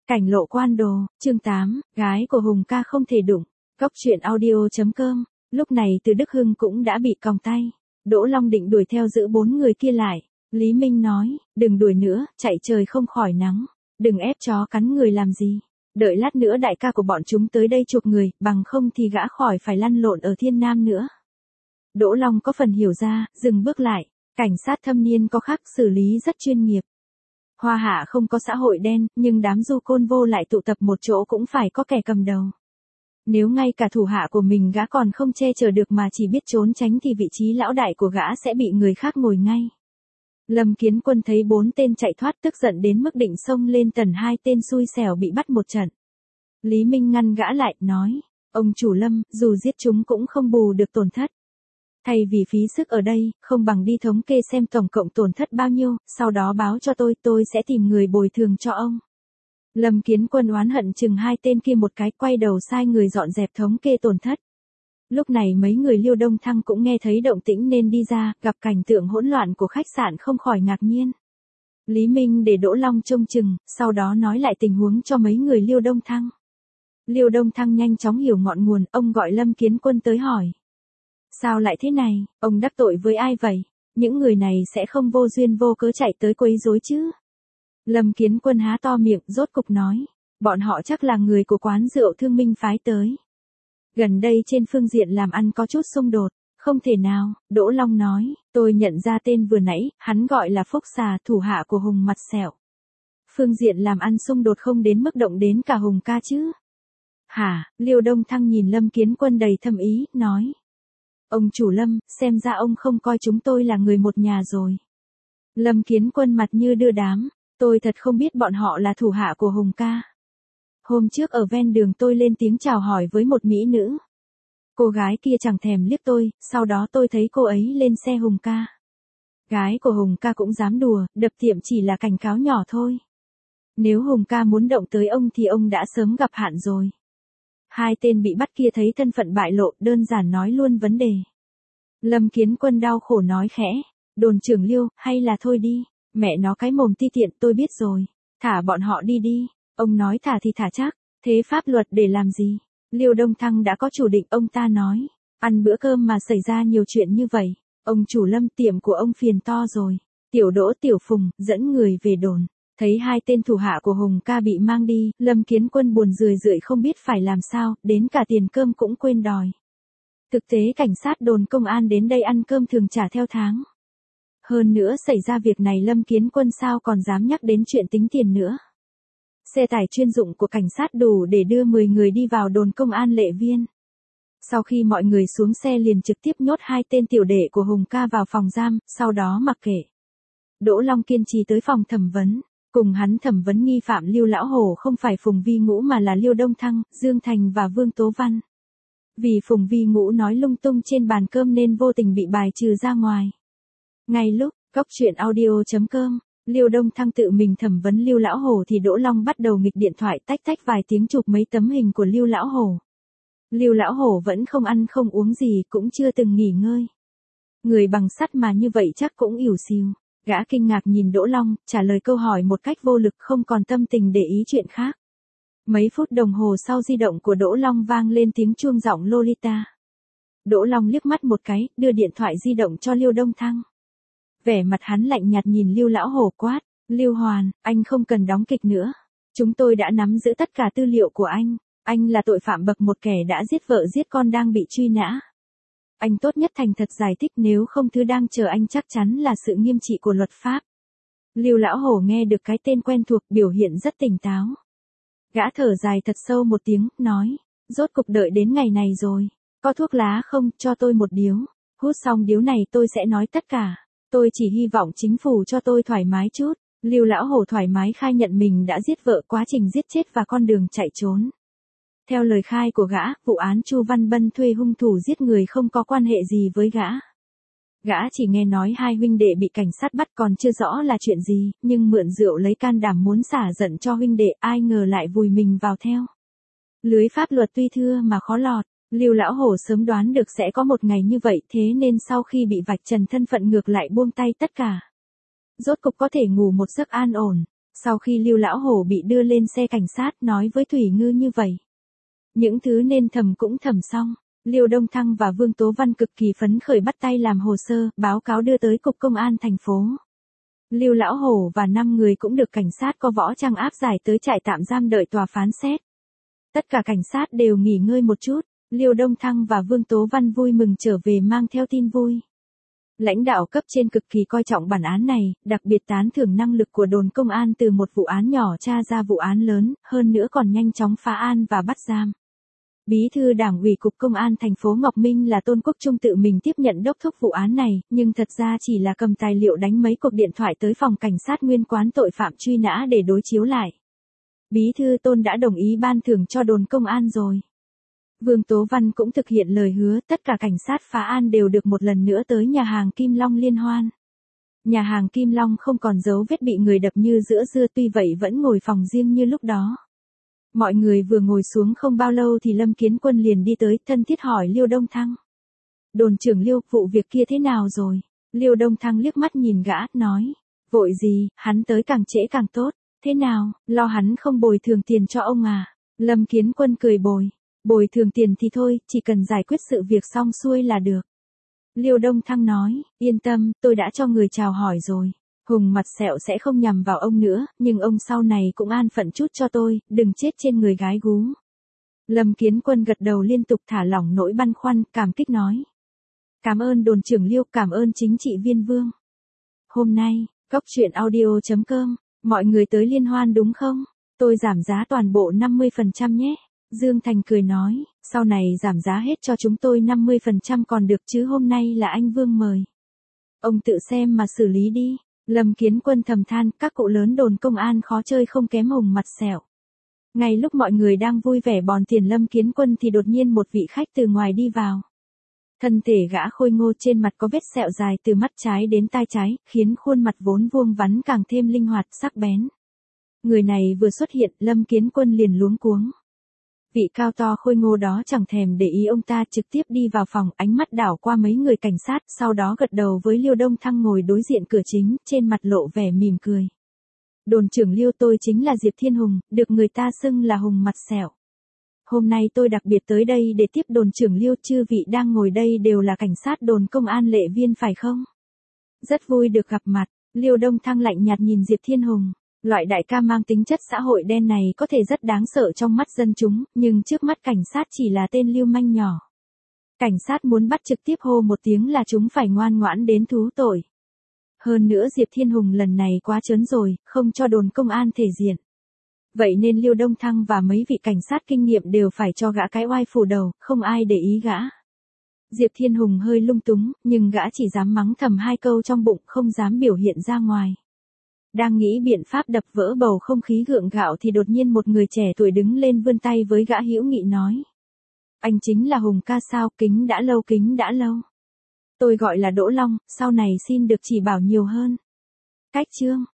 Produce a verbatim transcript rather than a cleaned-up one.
Cảnh lộ quan đồ, chương tám, gái của Hùng ca không thể đụng. Góc truyện audio chấm com. Lúc này Từ Đức Hưng cũng đã bị còng tay. Đỗ Long định đuổi theo giữ bốn người kia lại. Lý Minh nói, đừng đuổi nữa, chạy trời không khỏi nắng. Đừng ép chó cắn người làm gì. Đợi lát nữa đại ca của bọn chúng tới đây chuộc người, bằng không thì gã khỏi phải lăn lộn ở Thiên Nam nữa. Đỗ Long có phần hiểu ra, dừng bước lại. Cảnh sát thâm niên có khác xử lý rất chuyên nghiệp. Hoa Hạ không có xã hội đen, nhưng đám du côn vô lại tụ tập một chỗ cũng phải có kẻ cầm đầu. Nếu ngay cả thủ hạ của mình gã còn không che chở được mà chỉ biết trốn tránh thì vị trí lão đại của gã sẽ bị người khác ngồi ngay. Lâm Kiến Quân thấy bốn tên chạy thoát tức giận đến mức định xông lên tần hai tên xui xẻo bị bắt một trận. Lý Minh ngăn gã lại, nói, ông chủ Lâm, dù giết chúng cũng không bù được tổn thất. Thay vì phí sức ở đây, không bằng đi thống kê xem tổng cộng tổn thất bao nhiêu, sau đó báo cho tôi, tôi sẽ tìm người bồi thường cho ông. Lâm Kiến Quân oán hận chừng hai tên kia một cái, quay đầu sai người dọn dẹp thống kê tổn thất. Lúc này mấy người Liêu Đông Thăng cũng nghe thấy động tĩnh nên đi ra, gặp cảnh tượng hỗn loạn của khách sạn không khỏi ngạc nhiên. Lý Minh để Đỗ Long trông chừng, sau đó nói lại tình huống cho mấy người Liêu Đông Thăng. Liêu Đông Thăng nhanh chóng hiểu ngọn nguồn, ông gọi Lâm Kiến Quân tới hỏi. Sao lại thế này, ông đắc tội với ai vậy? Những người này sẽ không vô duyên vô cớ chạy tới quấy rối chứ? Lâm Kiến Quân há to miệng, rốt cục nói. Bọn họ chắc là người của quán rượu Thương Minh phái tới. Gần đây trên phương diện làm ăn có chút xung đột. Không thể nào, Đỗ Long nói, tôi nhận ra tên vừa nãy, hắn gọi là Phúc Xà, thủ hạ của Hùng Mặt Sẹo. Phương diện làm ăn xung đột không đến mức động đến cả Hùng ca chứ? Hả? Liêu Đông Thăng nhìn Lâm Kiến Quân đầy thâm ý, nói. Ông chủ Lâm, xem ra ông không coi chúng tôi là người một nhà rồi. Lâm Kiến Quân mặt như đưa đám, tôi thật không biết bọn họ là thủ hạ của Hùng ca. Hôm trước ở ven đường tôi lên tiếng chào hỏi với một mỹ nữ. Cô gái kia chẳng thèm liếc tôi, sau đó tôi thấy cô ấy lên xe Hùng ca. Gái của Hùng ca cũng dám đùa, đập tiệm chỉ là cảnh cáo nhỏ thôi. Nếu Hùng ca muốn động tới ông thì ông đã sớm gặp hạn rồi. Hai tên bị bắt kia thấy thân phận bại lộ, đơn giản nói luôn vấn đề. Lâm Kiến Quân đau khổ nói khẽ, đồn trưởng Liêu, hay là thôi đi, mẹ nó cái mồm ti tiện, tôi biết rồi, thả bọn họ đi đi, ông nói thả thì thả chắc, thế pháp luật để làm gì? Liêu Đông Thăng đã có chủ định, ông ta nói, ăn bữa cơm mà xảy ra nhiều chuyện như vậy, ông chủ Lâm, tiệm của ông phiền to rồi. Tiểu Đỗ Tiểu Phùng dẫn người về đồn. Thấy hai tên thủ hạ của Hùng ca bị mang đi, Lâm Kiến Quân buồn rười rượi không biết phải làm sao, đến cả tiền cơm cũng quên đòi. Thực tế cảnh sát đồn công an đến đây ăn cơm thường trả theo tháng. Hơn nữa xảy ra việc này Lâm Kiến Quân sao còn dám nhắc đến chuyện tính tiền nữa. Xe tải chuyên dụng của cảnh sát đủ để đưa mười người đi vào đồn công an Lệ Viên. Sau khi mọi người xuống xe liền trực tiếp nhốt hai tên tiểu đệ của Hùng ca vào phòng giam, sau đó mặc kệ. Đỗ Long kiên trì tới phòng thẩm vấn. Cùng hắn thẩm vấn nghi phạm Liêu Lão Hổ không phải Phùng Vi Ngũ mà là Liêu Đông Thăng, Dương Thành và Vương Tố Văn. Vì Phùng Vi Ngũ nói lung tung trên bàn cơm nên vô tình bị bài trừ ra ngoài. Ngay lúc, góc truyện audio chấm com, Liêu Đông Thăng tự mình thẩm vấn Liêu Lão Hổ thì Đỗ Long bắt đầu nghịch điện thoại tách tách vài tiếng chụp mấy tấm hình của Liêu Lão Hổ. Liêu Lão Hổ vẫn không ăn không uống gì, cũng chưa từng nghỉ ngơi. Người bằng sắt mà như vậy chắc cũng ỉu xìu. Gã kinh ngạc nhìn Đỗ Long, trả lời câu hỏi một cách vô lực, không còn tâm tình để ý chuyện khác. Mấy phút đồng hồ sau di động của Đỗ Long vang lên tiếng chuông giọng Lolita. Đỗ Long liếc mắt một cái, đưa điện thoại di động cho Liêu Đông Thăng. Vẻ mặt hắn lạnh nhạt nhìn Liêu Lão Hổ quát, Liêu Hoàn, anh không cần đóng kịch nữa. Chúng tôi đã nắm giữ tất cả tư liệu của anh, anh là tội phạm bậc một, kẻ đã giết vợ giết con đang bị truy nã. Anh tốt nhất thành thật giải thích, nếu không thứ đang chờ anh chắc chắn là sự nghiêm trị của luật pháp. Liêu Lão Hổ nghe được cái tên quen thuộc, biểu hiện rất tỉnh táo. Gã thở dài thật sâu một tiếng, nói, rốt cục đợi đến ngày này rồi. Có thuốc lá không, cho tôi một điếu. Hút xong điếu này tôi sẽ nói tất cả. Tôi chỉ hy vọng chính phủ cho tôi thoải mái chút. Liêu Lão Hổ thoải mái khai nhận mình đã giết vợ, quá trình giết chết và con đường chạy trốn. Theo lời khai của gã, vụ án Chu Văn Bân thuê hung thủ giết người không có quan hệ gì với gã. Gã chỉ nghe nói hai huynh đệ bị cảnh sát bắt, còn chưa rõ là chuyện gì, nhưng mượn rượu lấy can đảm muốn xả giận cho huynh đệ, ai ngờ lại vùi mình vào theo. Lưới pháp luật tuy thưa mà khó lọt, Liêu Lão Hổ sớm đoán được sẽ có một ngày như vậy, thế nên sau khi bị vạch trần thân phận ngược lại buông tay tất cả. Rốt cục có thể ngủ một giấc an ổn. Sau khi Lưu lão hổ bị đưa lên xe cảnh sát nói với Thủy Ngư như vậy. Những thứ nên thầm cũng thầm xong, Liêu Đông Thăng và Vương Tố Văn cực kỳ phấn khởi bắt tay làm hồ sơ, báo cáo đưa tới cục công an thành phố. Lưu lão hổ và năm người cũng được cảnh sát có võ trang áp giải tới trại tạm giam đợi tòa phán xét. Tất cả cảnh sát đều nghỉ ngơi một chút, Liêu Đông Thăng và Vương Tố Văn vui mừng trở về mang theo tin vui. Lãnh đạo cấp trên cực kỳ coi trọng bản án này, đặc biệt tán thưởng năng lực của đồn công an từ một vụ án nhỏ tra ra vụ án lớn, hơn nữa còn nhanh chóng phá an và bắt giam. Bí thư Đảng ủy cục công an thành phố Ngọc Minh là Tôn Quốc Trung tự mình tiếp nhận đốc thúc vụ án này, nhưng thật ra chỉ là cầm tài liệu đánh mấy cuộc điện thoại tới phòng cảnh sát nguyên quán tội phạm truy nã để đối chiếu lại. Bí thư Tôn đã đồng ý ban thưởng cho đồn công an rồi. Vương Tố Văn cũng thực hiện lời hứa, tất cả cảnh sát phá an đều được một lần nữa tới nhà hàng Kim Long liên hoan. Nhà hàng Kim Long không còn dấu vết bị người đập như giữa dưa, tuy vậy vẫn ngồi phòng riêng như lúc đó. Mọi người vừa ngồi xuống không bao lâu thì Lâm Kiến Quân liền đi tới, thân thiết hỏi Liêu Đông Thăng. Đồn trưởng Liêu, vụ việc kia thế nào rồi? Liêu Đông Thăng liếc mắt nhìn gã, nói. Vội gì, hắn tới càng trễ càng tốt. Thế nào, lo hắn không bồi thường tiền cho ông à? Lâm Kiến Quân cười bồi. Bồi thường tiền thì thôi, chỉ cần giải quyết sự việc xong xuôi là được. Liêu Đông Thăng nói, yên tâm, tôi đã cho người chào hỏi rồi. Hùng mặt sẹo sẽ không nhằm vào ông nữa, nhưng ông sau này cũng an phận chút cho tôi, đừng chết trên người gái gú. Lâm Kiến Quân gật đầu liên tục, thả lỏng nỗi băn khoăn, cảm kích nói. Cảm ơn đồn trưởng Liêu, cảm ơn chính trị viên Vương. Hôm nay, Cóc Truyện Audio chấm com, mọi người tới liên hoan đúng không? Tôi giảm giá toàn bộ năm mươi phần trăm nhé. Dương Thành cười nói, sau này giảm giá hết cho chúng tôi năm mươi phần trăm còn được chứ, hôm nay là anh Vương mời. Ông tự xem mà xử lý đi. Lâm Kiến Quân thầm than, các cụ lớn đồn công an khó chơi không kém Hùng mặt sẹo. Ngay lúc mọi người đang vui vẻ bòn tiền Lâm Kiến Quân thì đột nhiên một vị khách từ ngoài đi vào. Thân thể gã khôi ngô, trên mặt có vết sẹo dài từ mắt trái đến tai trái, khiến khuôn mặt vốn vuông vắn càng thêm linh hoạt, sắc bén. Người này vừa xuất hiện, Lâm Kiến Quân liền luống cuống. Vị cao to khôi ngô đó chẳng thèm để ý ông ta, trực tiếp đi vào phòng, ánh mắt đảo qua mấy người cảnh sát, sau đó gật đầu với Liêu Đông Thăng ngồi đối diện cửa chính, trên mặt lộ vẻ mỉm cười. Đồn trưởng Liêu, tôi chính là Diệp Thiên Hùng, được người ta xưng là Hùng mặt sẹo. Hôm nay tôi đặc biệt tới đây để tiếp đồn trưởng Liêu, chư vị đang ngồi đây đều là cảnh sát đồn công an Lệ Viên phải không? Rất vui được gặp mặt. Liêu Đông Thăng lạnh nhạt nhìn Diệp Thiên Hùng. Loại đại ca mang tính chất xã hội đen này có thể rất đáng sợ trong mắt dân chúng, nhưng trước mắt cảnh sát chỉ là tên lưu manh nhỏ. Cảnh sát muốn bắt trực tiếp hô một tiếng là chúng phải ngoan ngoãn đến thú tội. Hơn nữa Diệp Thiên Hùng lần này quá trớn rồi, không cho đồn công an thể diện. Vậy nên Liêu Đông Thăng và mấy vị cảnh sát kinh nghiệm đều phải cho gã cái oai phủ đầu, không ai để ý gã. Diệp Thiên Hùng hơi lung túng, nhưng gã chỉ dám mắng thầm hai câu trong bụng, không dám biểu hiện ra ngoài. Đang nghĩ biện pháp đập vỡ bầu không khí gượng gạo thì đột nhiên một người trẻ tuổi đứng lên vươn tay với gã hữu nghị nói. Anh chính là Hùng ca sao, kính đã lâu kính đã lâu. Tôi gọi là Đỗ Long, sau này xin được chỉ bảo nhiều hơn. Cách chương.